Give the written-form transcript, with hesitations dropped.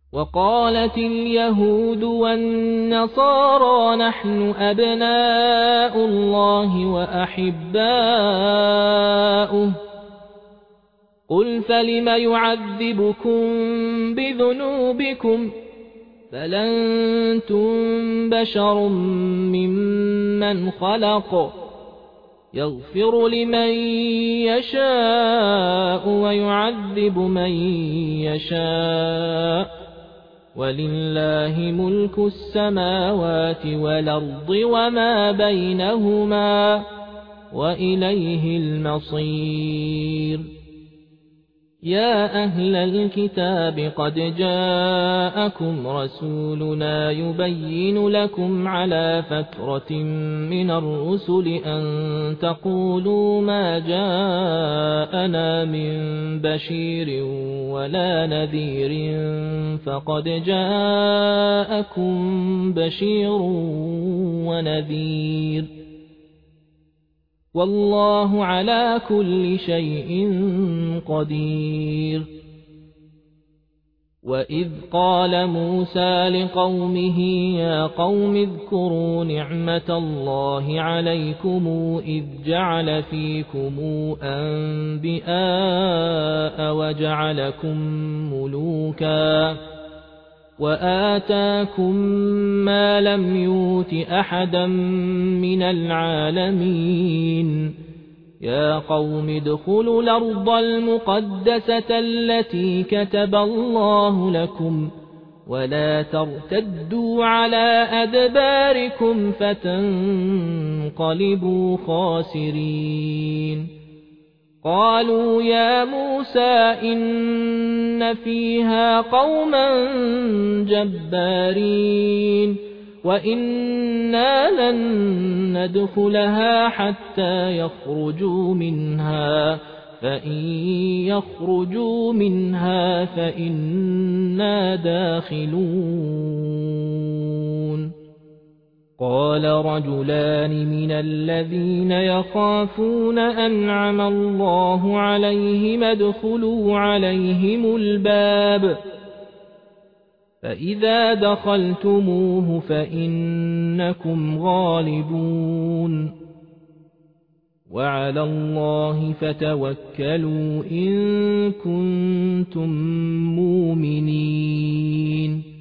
وقالت اليهود والنصارى نحن أبناء الله وأحباؤه قل فلم يعذبكم بذنوبكم بل أنتم بشر ممن خلق يغفر لمن يشاء ويعذب من يشاء ولله ملك السماوات والأرض وما بينهما وإليه المصير يا أهل الكتاب قد جاءكم رسولنا يبين لكم على فترة من الرسل أن تقولوا ما جاءنا من بشير ولا نذير فقد جاءكم بشير ونذير والله على كل شيء قدير وإذ قال موسى لقومه يا قوم اذكروا نعمة الله عليكم إذ جعل فيكم أنبئاء وجعلكم ملوكا وآتاكم ما لم يؤت أحدا من العالمين يا قوم ادخلوا الأرض المقدسة التي كتب الله لكم ولا ترتدوا على أدباركم فتنقلبوا خاسرين قالوا يا موسى إن فيها قوما جبارين وإنا لن ندخلها حتى يخرجوا منها فإن يخرجوا منها فإنا داخلون قال رجلان من الذين يخافون أنعم الله عليهم ادخلوا عليهم الباب فإذا دخلتموه فإنكم غالبون وعلى الله فتوكلوا إن كنتم مؤمنين